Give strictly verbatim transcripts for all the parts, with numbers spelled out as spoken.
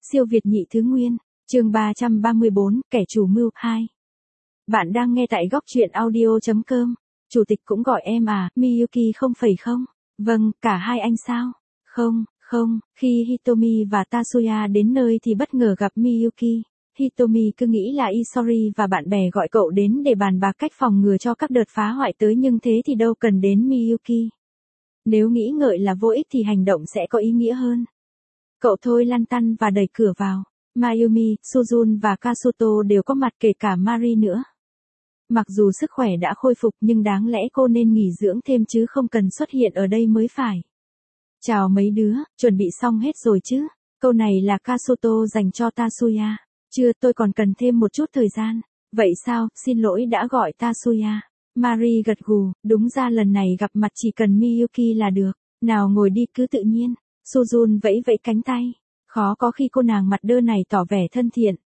Siêu Việt nhị thứ nguyên, chương ba trăm ba mươi bốn, kẻ chủ mưu, hai. Bạn đang nghe tại góc truyện audio chấm com. Chủ tịch cũng gọi em à, Miyuki không phải không? Vâng, cả hai anh sao? Không, không, khi Hitomi và Tatsuya đến nơi thì bất ngờ gặp Miyuki. Hitomi cứ nghĩ là Isori và bạn bè gọi cậu đến để bàn bạc cách phòng ngừa cho các đợt phá hoại tới, nhưng thế thì đâu cần đến Miyuki. Nếu nghĩ ngợi là vô ích thì hành động sẽ có ý nghĩa hơn. Cậu thôi lăn tăn và đẩy cửa vào. Mayumi, Suzun và Kasuto đều có mặt, kể cả Mari nữa. Mặc dù sức khỏe đã khôi phục nhưng đáng lẽ cô nên nghỉ dưỡng thêm chứ không cần xuất hiện ở đây mới phải. Chào mấy đứa, chuẩn bị xong hết rồi chứ? Câu này là Kasuto dành cho Tatsuya. Chưa, tôi còn cần thêm một chút thời gian. Vậy sao, xin lỗi đã gọi Tatsuya. Mari gật gù, đúng ra lần này gặp mặt chỉ cần Miyuki là được. Nào ngồi đi, cứ tự nhiên. Suzun vẫy vẫy cánh tay. Khó có khi cô nàng mặt đơ này tỏ vẻ thân thiện.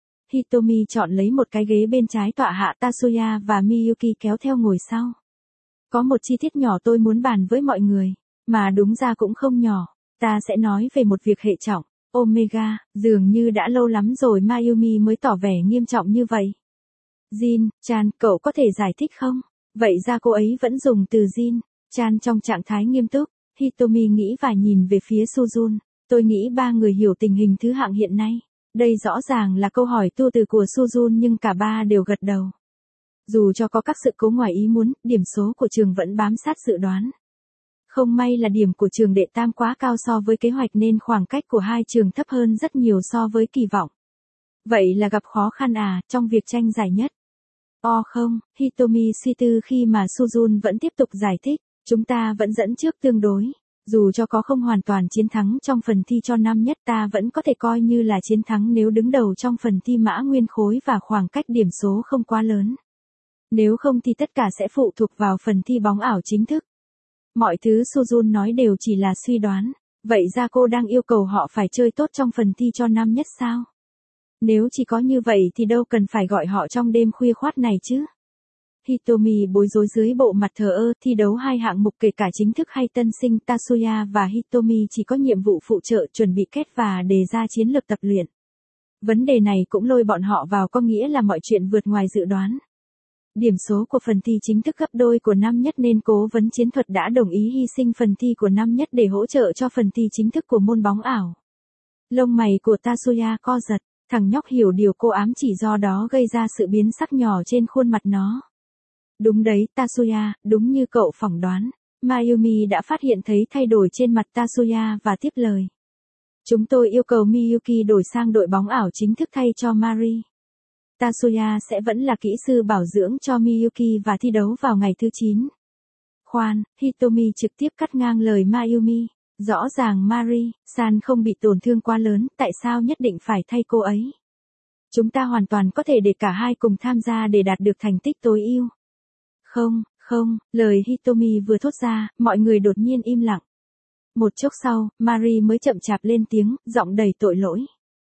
Hitomi chọn lấy một cái ghế bên trái tọa hạ, Tatsuya và Miyuki kéo theo ngồi sau. Có một chi tiết nhỏ tôi muốn bàn với mọi người, mà đúng ra cũng không nhỏ. Ta sẽ nói về một việc hệ trọng. Omega, dường như đã lâu lắm rồi Mayumi mới tỏ vẻ nghiêm trọng như vậy. Jin, Chan, cậu có thể giải thích không? Vậy ra cô ấy vẫn dùng từ Jin. Chan trong trạng thái nghiêm túc. Hitomi nghĩ và nhìn về phía Suzun. Tôi nghĩ ba người hiểu tình hình thứ hạng hiện nay. Đây rõ ràng là câu hỏi tu từ của Suzun nhưng cả ba đều gật đầu. Dù cho có các sự cố ngoài ý muốn, điểm số của trường vẫn bám sát dự đoán. Không may là điểm của trường đệ tam quá cao so với kế hoạch nên khoảng cách của hai trường thấp hơn rất nhiều so với kỳ vọng. Vậy là gặp khó khăn à, trong việc tranh giải nhất? O không, Hitomi suy tư khi mà Suzun vẫn tiếp tục giải thích. Chúng ta vẫn dẫn trước tương đối. Dù cho có không hoàn toàn chiến thắng trong phần thi cho năm nhất, ta vẫn có thể coi như là chiến thắng nếu đứng đầu trong phần thi mã nguyên khối và khoảng cách điểm số không quá lớn. Nếu không thì tất cả sẽ phụ thuộc vào phần thi bóng ảo chính thức. Mọi thứ Suzun nói đều chỉ là suy đoán. Vậy ra cô đang yêu cầu họ phải chơi tốt trong phần thi cho năm nhất sao? Nếu chỉ có như vậy thì đâu cần phải gọi họ trong đêm khuya khoắt này chứ? Hitomi bối rối dưới bộ mặt thờ ơ. Thi đấu hai hạng mục kể cả chính thức hay tân sinh, Tatsuya và Hitomi chỉ có nhiệm vụ phụ trợ, chuẩn bị kết và đề ra chiến lược tập luyện. Vấn đề này cũng lôi bọn họ vào, có nghĩa là mọi chuyện vượt ngoài dự đoán. Điểm số của phần thi chính thức gấp đôi của năm nhất nên cố vấn chiến thuật đã đồng ý hy sinh phần thi của năm nhất để hỗ trợ cho phần thi chính thức của môn bóng ảo. Lông mày của Tatsuya co giật, thằng nhóc hiểu điều cô ám chỉ, do đó gây ra sự biến sắc nhỏ trên khuôn mặt nó. Đúng đấy Tatsuya, đúng như cậu phỏng đoán. Mayumi đã phát hiện thấy thay đổi trên mặt Tatsuya và tiếp lời. Chúng tôi yêu cầu Miyuki đổi sang đội bóng ảo chính thức thay cho Mari. Tatsuya sẽ vẫn là kỹ sư bảo dưỡng cho Miyuki và thi đấu vào ngày thứ chín. Khoan, Hitomi trực tiếp cắt ngang lời Mayumi. Rõ ràng Mari-san không bị tổn thương quá lớn, tại sao nhất định phải thay cô ấy? Chúng ta hoàn toàn có thể để cả hai cùng tham gia để đạt được thành tích tối ưu. Không, không, lời Hitomi vừa thốt ra, mọi người đột nhiên im lặng. Một chốc sau, Mari mới chậm chạp lên tiếng, giọng đầy tội lỗi.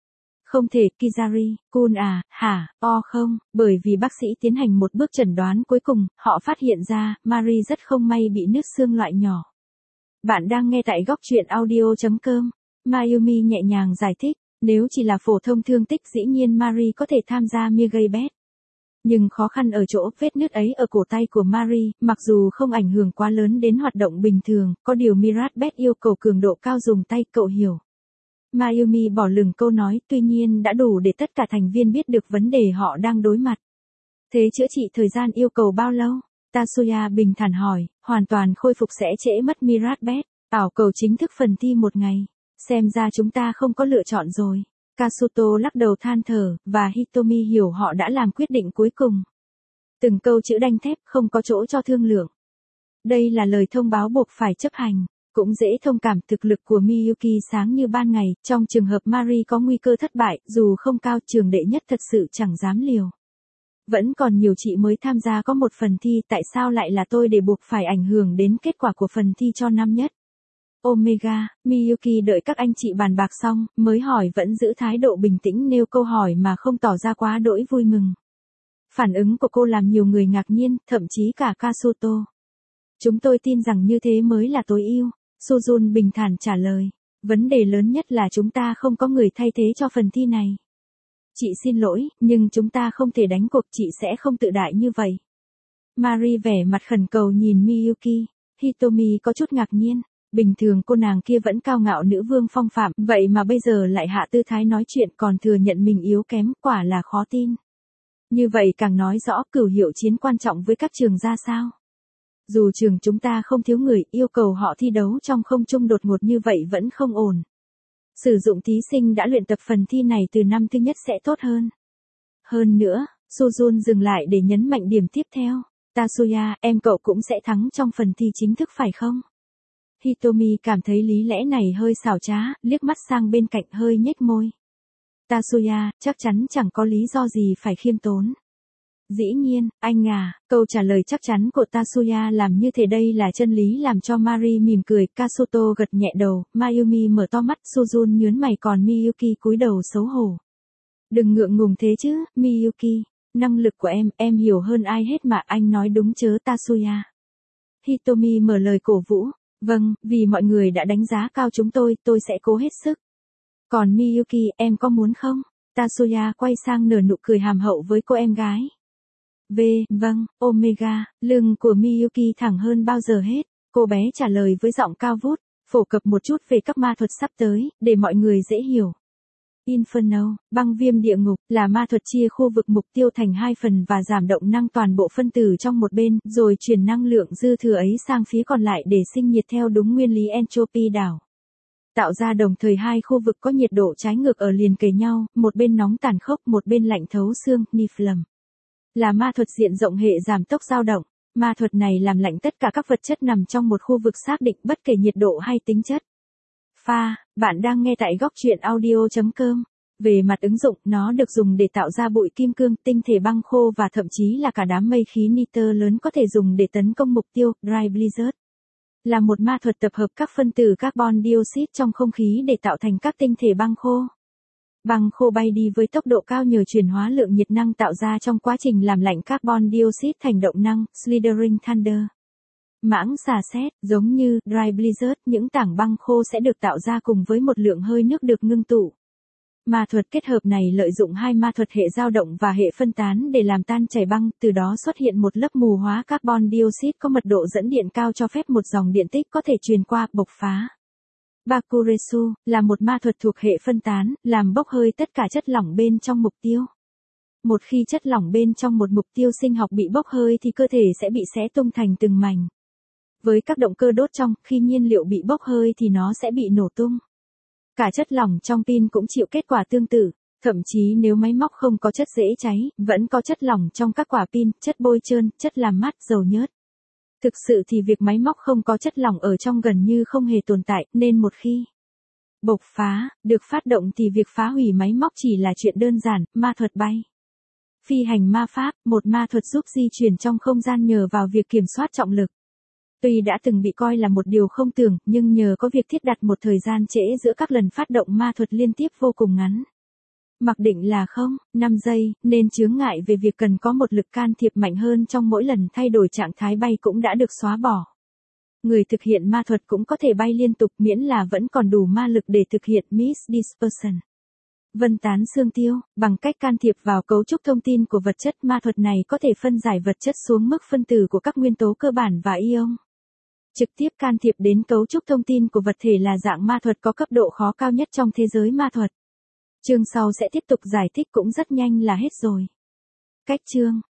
Không thể, Kizari-kun à, hả, o không, bởi vì bác sĩ tiến hành một bước chẩn đoán cuối cùng, họ phát hiện ra, Mari rất không may bị nứt xương loại nhỏ. Bạn đang nghe tại góc truyện audio chấm com. Mayumi nhẹ nhàng giải thích, nếu chỉ là phổ thông thương tích dĩ nhiên Mari có thể tham gia Megabet. Nhưng khó khăn ở chỗ vết nứt ấy ở cổ tay của Mari, mặc dù không ảnh hưởng quá lớn đến hoạt động bình thường, có điều Mirabet yêu cầu cường độ cao dùng tay, cậu hiểu. Mayumi bỏ lửng câu nói, tuy nhiên đã đủ để tất cả thành viên biết được vấn đề họ đang đối mặt. Thế chữa trị thời gian yêu cầu bao lâu? Tatsuya bình thản hỏi, hoàn toàn khôi phục sẽ trễ mất Mirabet, ảo cầu chính thức phần thi một ngày. Xem ra chúng ta không có lựa chọn rồi. Kasuto lắc đầu than thở, và Hitomi hiểu họ đã làm quyết định cuối cùng. Từng câu chữ đanh thép, không có chỗ cho thương lượng. Đây là lời thông báo buộc phải chấp hành. Cũng dễ thông cảm, thực lực của Miyuki sáng như ban ngày, trong trường hợp Mari có nguy cơ thất bại, dù không cao, trường đệ nhất thật sự chẳng dám liều. Vẫn còn nhiều chị mới tham gia có một phần thi, tại sao lại là tôi để buộc phải ảnh hưởng đến kết quả của phần thi cho năm nhất? Omega, Miyuki đợi các anh chị bàn bạc xong, mới hỏi, vẫn giữ thái độ bình tĩnh nêu câu hỏi mà không tỏ ra quá đỗi vui mừng. Phản ứng của cô làm nhiều người ngạc nhiên, thậm chí cả Kasuto. Chúng tôi tin rằng như thế mới là tối ưu, Suzun bình thản trả lời. Vấn đề lớn nhất là chúng ta không có người thay thế cho phần thi này. Chị xin lỗi, nhưng chúng ta không thể đánh cuộc, chị sẽ không tự đại như vậy. Mari vẻ mặt khẩn cầu nhìn Miyuki. Hitomi có chút ngạc nhiên. Bình thường cô nàng kia vẫn cao ngạo nữ vương phong phạm, vậy mà bây giờ lại hạ tư thái nói chuyện còn thừa nhận mình yếu kém, quả là khó tin. Như vậy càng nói rõ cửu hiệu chiến quan trọng với các trường ra sao. Dù trường chúng ta không thiếu người, yêu cầu họ thi đấu trong không trung đột ngột như vậy vẫn không ổn. Sử dụng thí sinh đã luyện tập phần thi này từ năm thứ nhất sẽ tốt hơn. Hơn nữa, Sujun dừng lại để nhấn mạnh điểm tiếp theo. Tatsuya, em cậu cũng sẽ thắng trong phần thi chính thức phải không? Hitomi cảm thấy lý lẽ này hơi xảo trá, liếc mắt sang bên cạnh hơi nhếch môi. Tatsuya, chắc chắn chẳng có lý do gì phải khiêm tốn. Dĩ nhiên, anh à, câu trả lời chắc chắn của Tatsuya làm như thế đây là chân lý làm cho Mari mỉm cười, Kasuto gật nhẹ đầu, Mayumi mở to mắt, Sujun nhướng mày còn Miyuki cúi đầu xấu hổ. Đừng ngượng ngùng thế chứ, Miyuki, năng lực của em, em hiểu hơn ai hết mà, anh nói đúng chớ Tatsuya. Hitomi mở lời cổ vũ, vâng, vì mọi người đã đánh giá cao chúng tôi, tôi sẽ cố hết sức. Còn Miyuki, em có muốn không? Tatsuya quay sang nở nụ cười hàm hậu với cô em gái. V, vâng, Omega, lưng của Miyuki thẳng hơn bao giờ hết, cô bé trả lời với giọng cao vút, phổ cập một chút về các ma thuật sắp tới, để mọi người dễ hiểu. Inferno, băng viêm địa ngục, là ma thuật chia khu vực mục tiêu thành hai phần và giảm động năng toàn bộ phân tử trong một bên, rồi truyền năng lượng dư thừa ấy sang phía còn lại để sinh nhiệt theo đúng nguyên lý entropy đảo. Tạo ra đồng thời hai khu vực có nhiệt độ trái ngược ở liền kề nhau, một bên nóng tàn khốc, một bên lạnh thấu xương, Niflheim. Là ma thuật diện rộng hệ giảm tốc dao động. Ma thuật này làm lạnh tất cả các vật chất nằm trong một khu vực xác định bất kể nhiệt độ hay tính chất. Pha, bạn đang nghe tại góc truyện audio chấm com. Về mặt ứng dụng, nó được dùng để tạo ra bụi kim cương, tinh thể băng khô và thậm chí là cả đám mây khí nitơ lớn có thể dùng để tấn công mục tiêu, Dry Blizzard. Là một ma thuật tập hợp các phân tử carbon dioxide trong không khí để tạo thành các tinh thể băng khô. Băng khô bay đi với tốc độ cao nhờ chuyển hóa lượng nhiệt năng tạo ra trong quá trình làm lạnh carbon dioxide thành động năng, Slithering Thunder. Mãng xà xét, giống như Dry Blizzard, những tảng băng khô sẽ được tạo ra cùng với một lượng hơi nước được ngưng tụ. Ma thuật kết hợp này lợi dụng hai ma thuật hệ dao động và hệ phân tán để làm tan chảy băng, từ đó xuất hiện một lớp mù hóa carbon dioxide có mật độ dẫn điện cao cho phép một dòng điện tích có thể truyền qua, bộc phá. Bakuretsu, là một ma thuật thuộc hệ phân tán, làm bốc hơi tất cả chất lỏng bên trong mục tiêu. Một khi chất lỏng bên trong một mục tiêu sinh học bị bốc hơi thì cơ thể sẽ bị xé tung thành từng mảnh. Với các động cơ đốt trong, khi nhiên liệu bị bốc hơi thì nó sẽ bị nổ tung. Cả chất lỏng trong pin cũng chịu kết quả tương tự, thậm chí nếu máy móc không có chất dễ cháy, vẫn có chất lỏng trong các quả pin, chất bôi trơn, chất làm mát, dầu nhớt. Thực sự thì việc máy móc không có chất lỏng ở trong gần như không hề tồn tại, nên một khi bộc phá, được phát động thì việc phá hủy máy móc chỉ là chuyện đơn giản, ma thuật bay. Phi hành ma pháp, một ma thuật giúp di chuyển trong không gian nhờ vào việc kiểm soát trọng lực. Tuy đã từng bị coi là một điều không tưởng, nhưng nhờ có việc thiết đặt một thời gian trễ giữa các lần phát động ma thuật liên tiếp vô cùng ngắn. Mặc định là không, năm giây, nên chướng ngại về việc cần có một lực can thiệp mạnh hơn trong mỗi lần thay đổi trạng thái bay cũng đã được xóa bỏ. Người thực hiện ma thuật cũng có thể bay liên tục miễn là vẫn còn đủ ma lực để thực hiện Mass Dispersion. Vân tán xương tiêu, bằng cách can thiệp vào cấu trúc thông tin của vật chất, ma thuật này có thể phân giải vật chất xuống mức phân tử của các nguyên tố cơ bản và ion. Trực tiếp can thiệp đến cấu trúc thông tin của vật thể là dạng ma thuật có cấp độ khó cao nhất trong thế giới ma thuật. Chương sau sẽ tiếp tục giải thích cũng rất nhanh là hết rồi. Cách chương